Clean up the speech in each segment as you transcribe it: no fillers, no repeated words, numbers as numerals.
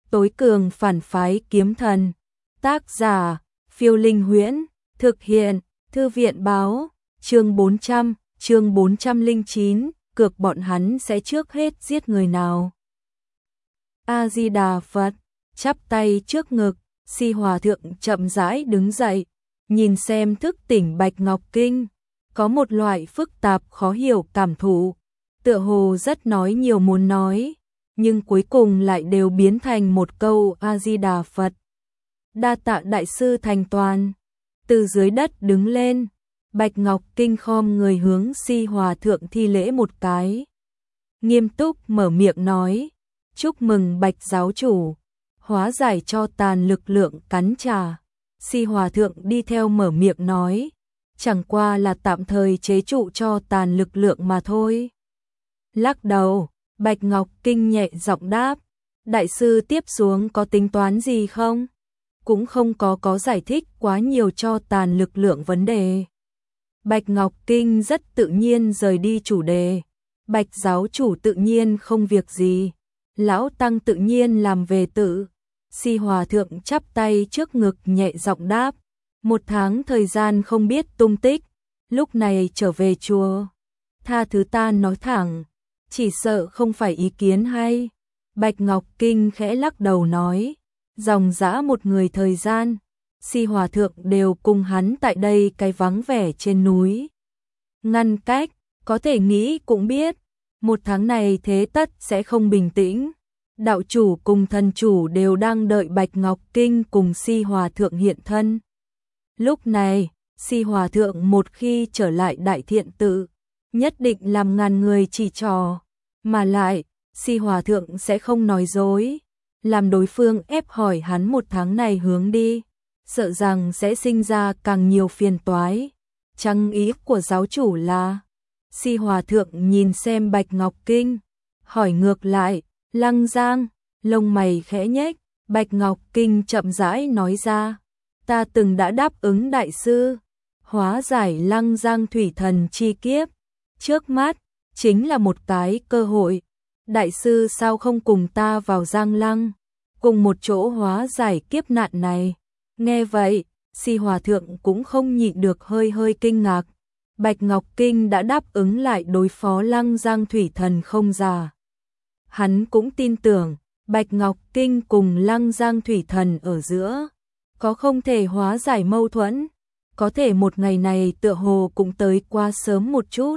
Tối cường phản phái kiếm thần. Tác giả, Phiêu Linh Huyễn. Thực hiện, Thư viện báo. Chương 409, cược bọn hắn sẽ trước hết giết người nào. A Di Đà Phật, chắp tay trước ngực, Si Hòa Thượng chậm rãi đứng dậy, nhìn xem thức tỉnh Bạch Ngọc Kinh, có một loại phức tạp khó hiểu cảm thụ, tựa hồ rất nói nhiều muốn nói, nhưng cuối cùng lại đều biến thành một câu A Di Đà Phật. Đa tạ đại sư thành toàn. Từ dưới đất đứng lên, Bạch Ngọc Kinh khom người hướng Si Hòa Thượng thi lễ một cái. Nghiêm túc mở miệng nói, chúc mừng Bạch giáo chủ, hóa giải cho tàn lực lượng cắn trả. Si Hòa Thượng đi theo mở miệng nói, chẳng qua là tạm thời chế trụ cho tàn lực lượng mà thôi. Lắc đầu, Bạch Ngọc Kinh nhẹ giọng đáp, đại sư tiếp xuống có tính toán gì không? Cũng không có giải thích quá nhiều cho tàn lực lượng vấn đề. Bạch Ngọc Kinh rất tự nhiên rời đi chủ đề. Bạch giáo chủ tự nhiên không việc gì. Lão Tăng tự nhiên làm về tự. Si Hòa Thượng chắp tay trước ngực nhẹ giọng đáp. 1 tháng thời gian không biết tung tích. Lúc này trở về chùa. Tha thứ ta nói thẳng. Chỉ sợ không phải ý kiến hay. Bạch Ngọc Kinh khẽ lắc đầu nói. Dòng dã một người thời gian, Si Hòa Thượng đều cùng hắn tại đây cái vắng vẻ trên núi. Ngăn cách, có thể nghĩ cũng biết, 1 tháng này thế tất sẽ không bình tĩnh. Đạo chủ cùng thần chủ đều đang đợi Bạch Ngọc Kinh cùng Si Hòa Thượng hiện thân. Lúc này, Si Hòa Thượng một khi trở lại Đại Thiện Tự, nhất định làm ngàn người chỉ trò, mà lại, Si Hòa Thượng sẽ không nói dối. Làm đối phương ép hỏi hắn 1 tháng này hướng đi, sợ rằng sẽ sinh ra càng nhiều phiền toái. Chăng ý của giáo chủ là, Si Hòa Thượng nhìn xem Bạch Ngọc Kinh, hỏi ngược lại, Lăng Giang, lông mày khẽ nhếch, Bạch Ngọc Kinh chậm rãi nói ra, ta từng đã đáp ứng đại sư, hóa giải Lăng Giang thủy thần chi kiếp, trước mắt, chính là một cái cơ hội. Đại sư sao không cùng ta vào Giang Lăng, cùng một chỗ hóa giải kiếp nạn này. Nghe vậy, Si Hòa Thượng cũng không nhịn được hơi kinh ngạc. Bạch Ngọc Kinh đã đáp ứng lại đối phó Lăng Giang thủy thần không giả. Hắn cũng tin tưởng, Bạch Ngọc Kinh cùng Lăng Giang thủy thần ở giữa, có không thể hóa giải mâu thuẫn, có thể một ngày này tựa hồ cũng tới qua sớm một chút.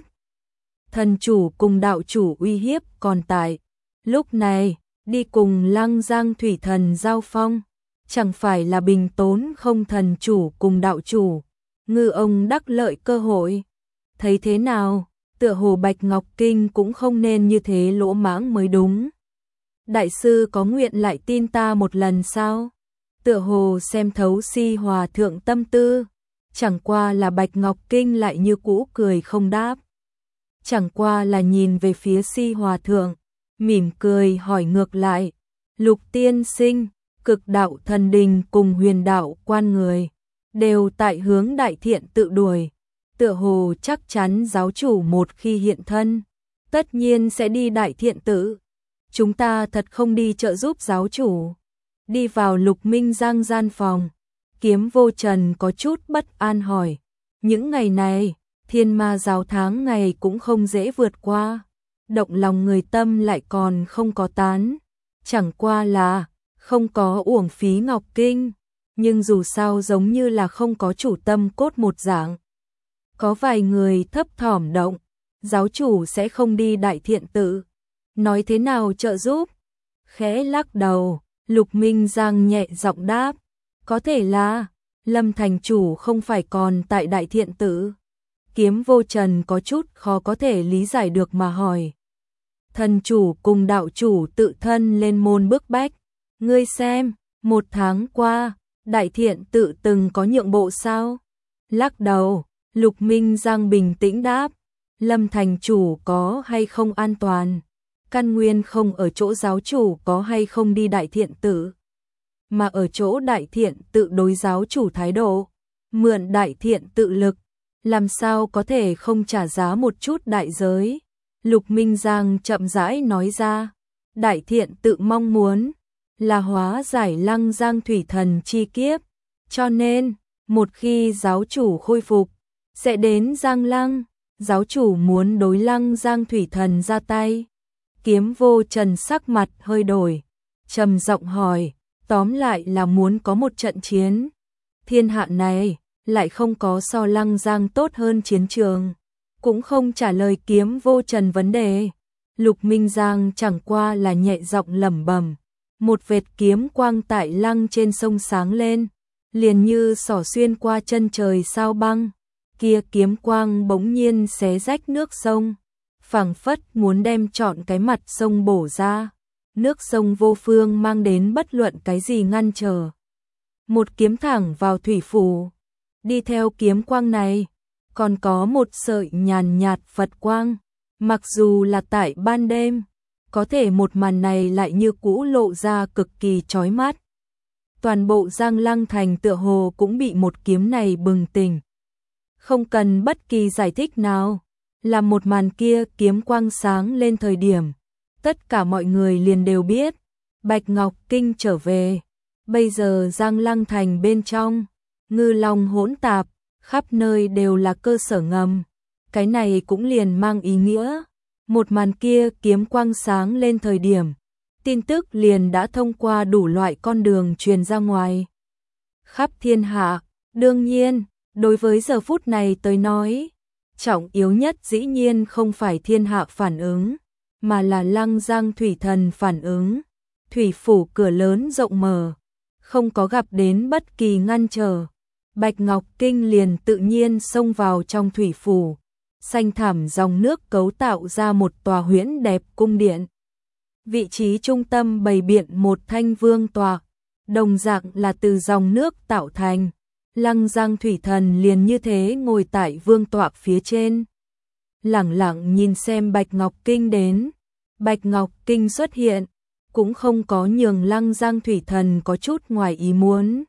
Thần chủ cùng đạo chủ uy hiếp còn tại. Lúc này, đi cùng Lăng Giang thủy thần giao phong, chẳng phải là bình tốn không thần chủ cùng đạo chủ, ngư ông đắc lợi cơ hội. Thấy thế nào, tựa hồ Bạch Ngọc Kinh cũng không nên như thế lỗ mãng mới đúng. Đại sư có nguyện lại tin ta một lần sao? Tựa hồ xem thấu Si Hòa Thượng tâm tư, chẳng qua là Bạch Ngọc Kinh lại như cũ cười không đáp. Chẳng qua là nhìn về phía Si Hòa Thượng, mỉm cười hỏi ngược lại, Lục tiên sinh, Cực đạo thần đình cùng Huyền đạo quan người, đều tại hướng Đại Thiện Tự đuổi, tựa hồ chắc chắn giáo chủ một khi hiện thân, tất nhiên sẽ đi Đại Thiện Tự. Chúng ta thật không đi trợ giúp giáo chủ. Đi vào Lục Minh Giang gian phòng, Kiếm Vô Trần có chút bất an hỏi, những ngày này, Thiên Ma giáo tháng ngày cũng không dễ vượt qua, động lòng người tâm lại còn không có tán, chẳng qua là không có uổng phí Ngọc Kinh, nhưng dù sao giống như là không có chủ tâm cốt một dạng. Có vài người thấp thỏm động, giáo chủ sẽ không đi Đại Thiện Tự, nói thế nào trợ giúp? Khẽ lắc đầu, Lục Minh Giang nhẹ giọng đáp, có thể là Lâm thành chủ không phải còn tại Đại Thiện Tự. Kiếm Vô Trần có chút khó có thể lý giải được mà hỏi. Thần chủ cùng đạo chủ tự thân lên môn bức bách. Ngươi xem, 1 tháng qua, Đại Thiện Tự từng có nhượng bộ sao? Lắc đầu, Lục Minh Giang bình tĩnh đáp. Lâm thành chủ có hay không an toàn? Căn nguyên không ở chỗ giáo chủ có hay không đi Đại Thiện Tự, mà ở chỗ Đại Thiện Tự đối giáo chủ thái độ. Mượn Đại Thiện Tự lực, làm sao có thể không trả giá một chút đại giới. Lục Minh Giang chậm rãi nói ra, Đại Thiện Tự mong muốn là hóa giải Lăng Giang thủy thần chi kiếp, cho nên, một khi giáo chủ khôi phục, sẽ đến Giang Lăng, giáo chủ muốn đối Lăng Giang thủy thần ra tay. Kiếm Vô Trần sắc mặt hơi đổi, trầm giọng hỏi, tóm lại là muốn có một trận chiến. Thiên hạ này, lại không có so Lăng Giang tốt hơn chiến trường. Cũng không trả lời Kiếm Vô Trần vấn đề. Lục Minh Giang chẳng qua là nhẹ giọng lẩm bẩm, một vệt kiếm quang tại lăng trên sông sáng lên, liền như xỏ xuyên qua chân trời sao băng. Kia kiếm quang bỗng nhiên xé rách nước sông, phảng phất muốn đem trọn cái mặt sông bổ ra. Nước sông vô phương mang đến bất luận cái gì ngăn trở. Một kiếm thẳng vào thủy phủ. Đi theo kiếm quang này, còn có một sợi nhàn nhạt Phật quang. Mặc dù là tại ban đêm, có thể một màn này lại như cũ lộ ra cực kỳ chói mắt. Toàn bộ Giang Lăng thành tựa hồ cũng bị một kiếm này bừng tỉnh. Không cần bất kỳ giải thích nào, là một màn kia kiếm quang sáng lên thời điểm, tất cả mọi người liền đều biết, Bạch Ngọc Kinh trở về. Bây giờ Giang Lăng thành bên trong, ngư long hỗn tạp, khắp nơi đều là cơ sở ngầm. Cái này cũng liền mang ý nghĩa, một màn kia kiếm quang sáng lên thời điểm, tin tức liền đã thông qua đủ loại con đường truyền ra ngoài. Khắp thiên hạ, đương nhiên, đối với giờ phút này tới nói, trọng yếu nhất dĩ nhiên không phải thiên hạ phản ứng, mà là Lăng Giang thủy thần phản ứng. Thủy phủ cửa lớn rộng mở, không có gặp đến bất kỳ ngăn trở. Bạch Ngọc Kinh liền tự nhiên xông vào trong thủy phủ. Xanh thẳm dòng nước cấu tạo ra một tòa huyễn đẹp cung điện. Vị trí trung tâm bày biện một thanh vương tọa, đồng dạng là từ dòng nước tạo thành. Lăng Giang thủy thần liền như thế ngồi tại vương tọa phía trên, lẳng lặng nhìn xem Bạch Ngọc Kinh đến. Bạch Ngọc Kinh xuất hiện, cũng không có nhường Lăng Giang thủy thần có chút ngoài ý muốn.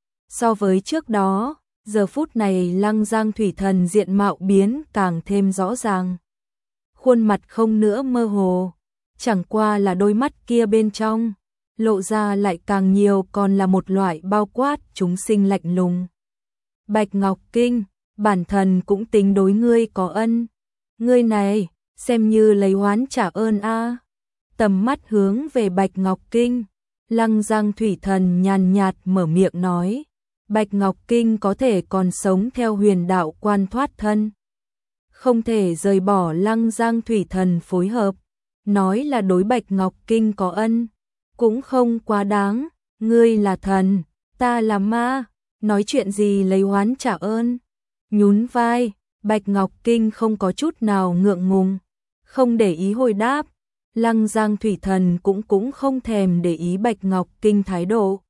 So với trước đó, giờ phút này Lăng Giang thủy thần diện mạo biến càng thêm rõ ràng. Khuôn mặt không nữa mơ hồ, chẳng qua là đôi mắt kia bên trong, lộ ra lại càng nhiều còn là một loại bao quát chúng sinh lạnh lùng. Bạch Ngọc Kinh, bản thân cũng tính đối ngươi có ân. Ngươi này, xem như lấy oán trả ơn a. Tầm mắt hướng về Bạch Ngọc Kinh, Lăng Giang thủy thần nhàn nhạt mở miệng nói. Bạch Ngọc Kinh có thể còn sống theo huyền đạo quan thoát thân, không thể rời bỏ Lăng Giang thủy thần phối hợp. Nói là đối Bạch Ngọc Kinh có ân, cũng không quá đáng. Ngươi là thần, ta là ma, nói chuyện gì lấy oán trả ơn. Nhún vai, Bạch Ngọc Kinh không có chút nào ngượng ngùng, không để ý hồi đáp. Lăng Giang thủy thần cũng không thèm để ý Bạch Ngọc Kinh thái độ.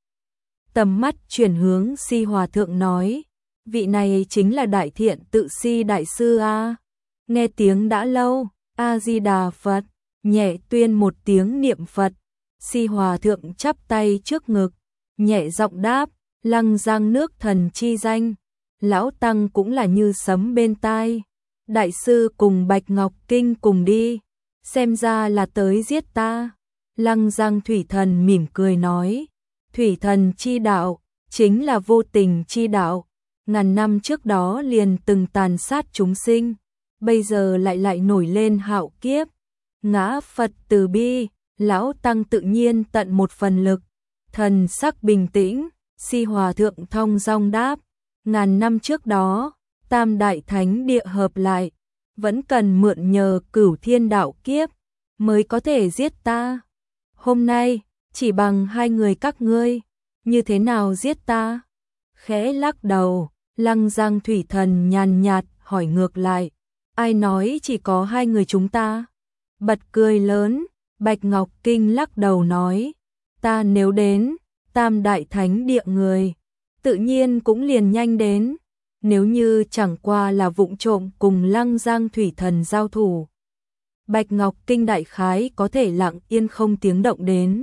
Tầm mắt chuyển hướng Si Hòa Thượng nói, vị này chính là Đại Thiện Tự Si Đại Sư a. Nghe tiếng đã lâu, A-di-đà Phật, nhẹ tuyên một tiếng niệm Phật. Si Hòa Thượng chắp tay trước ngực, nhẹ giọng đáp, Lăng Giang nước thần chi danh, lão tăng cũng là như sấm bên tai. Đại sư cùng Bạch Ngọc Kinh cùng đi, xem ra là tới giết ta. Lăng Giang thủy thần mỉm cười nói, thủy thần chi đạo, chính là vô tình chi đạo. Ngàn năm trước đó liền từng tàn sát chúng sinh, bây giờ lại nổi lên hạo kiếp. Ngã Phật từ bi, lão tăng tự nhiên tận một phần lực. Thần sắc bình tĩnh, Si Hòa Thượng thong dong đáp, ngàn năm trước đó, tam đại thánh địa hợp lại, vẫn cần mượn nhờ cửu thiên đạo kiếp, mới có thể giết ta. Hôm nay, chỉ bằng hai người các ngươi, như thế nào giết ta? Khẽ lắc đầu, Lăng Giang thủy thần nhàn nhạt hỏi ngược lại, ai nói chỉ có hai người chúng ta? Bật cười lớn, Bạch Ngọc Kinh lắc đầu nói, ta nếu đến, tam đại thánh địa người, tự nhiên cũng liền nhanh đến. Nếu như chẳng qua là vụng trộm cùng Lăng Giang thủy thần giao thủ, Bạch Ngọc Kinh đại khái có thể lặng yên không tiếng động đến.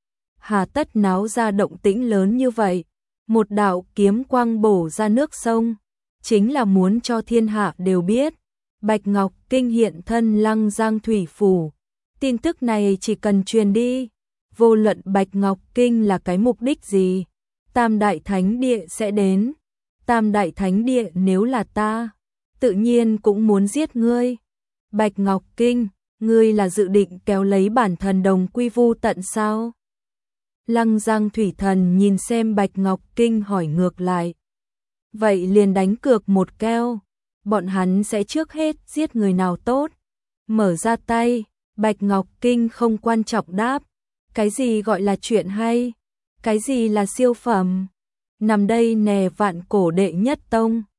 Hà tất náo ra động tĩnh lớn như vậy, một đạo kiếm quang bổ ra nước sông, chính là muốn cho thiên hạ đều biết, Bạch Ngọc Kinh hiện thân Lăng Giang thủy phủ. Tin tức này chỉ cần truyền đi, vô luận Bạch Ngọc Kinh là cái mục đích gì, Tam Đại Thánh Địa sẽ đến. Tam Đại Thánh Địa nếu là ta, tự nhiên cũng muốn giết ngươi. Bạch Ngọc Kinh, ngươi là dự định kéo lấy bản thần đồng quy vu tận sao? Lăng Giang Thủy Thần nhìn xem Bạch Ngọc Kinh hỏi ngược lại. Vậy liền đánh cược một keo, bọn hắn sẽ trước hết giết người nào tốt. Mở ra tay, Bạch Ngọc Kinh không quan trọng đáp. Cái gì gọi là chuyện hay? Cái gì là siêu phẩm? Nằm đây nè vạn cổ đệ nhất tông.